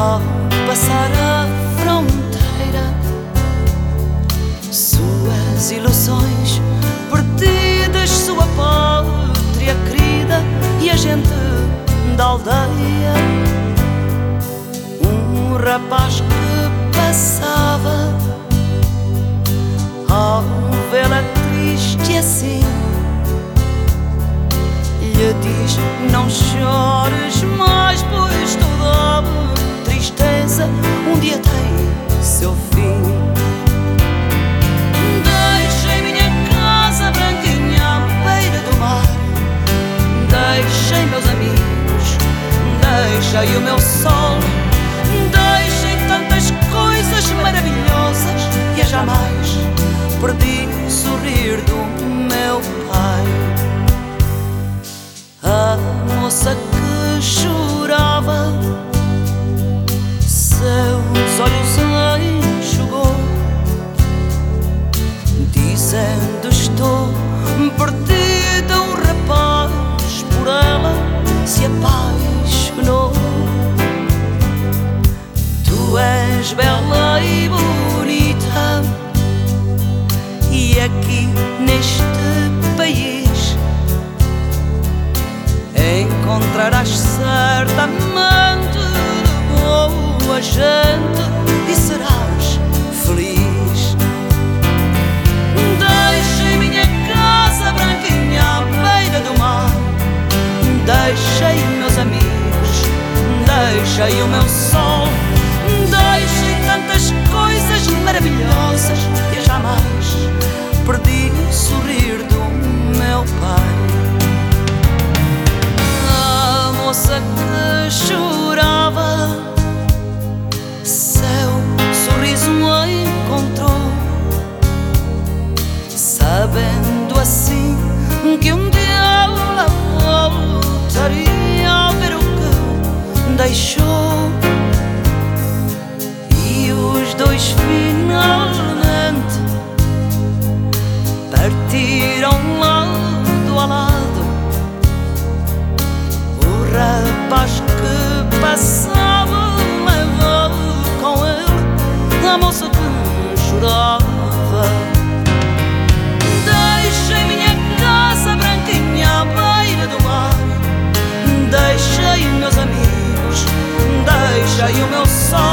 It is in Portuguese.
Ao passar a fronteira, suas ilusões perdidas, sua pátria querida e a gente da aldeia. Um rapaz que passava, ao vê-la triste assim, lhe diz: não chores mais, pois toda tristeza um dia tem seu fim. Deixei minha casa branquinha à beira do mar, deixei meus amigos, deixei o meu sol, deixei tantas coisas maravilhosas e eu jamais perdi o sorrir do meu pai. A moça que chorava, seus olhos enxugou, dizendo: estou perdida. O rapaz por ela se apaixonou. Tu és bela e bonita, e aqui neste país encontrarás certamente de boa gente e serás feliz. Deixei minha casa branquinha à beira do mar, deixei meus amigos, deixei o meu sol, deixei tantas coisas maravilhosas e eu jamais perdi o sorrir do meu pai. A moça que chorava, seu sorriso encontrou, sabendo assim que um dia ela voltaria a ver o que deixou. E os dois finalmente partiram lado a lado. O rapaz que passava levou com ele a moça que chorava. Deixei minha casa branquinha à beira do mar, deixei meus amigos, deixei o meu sol,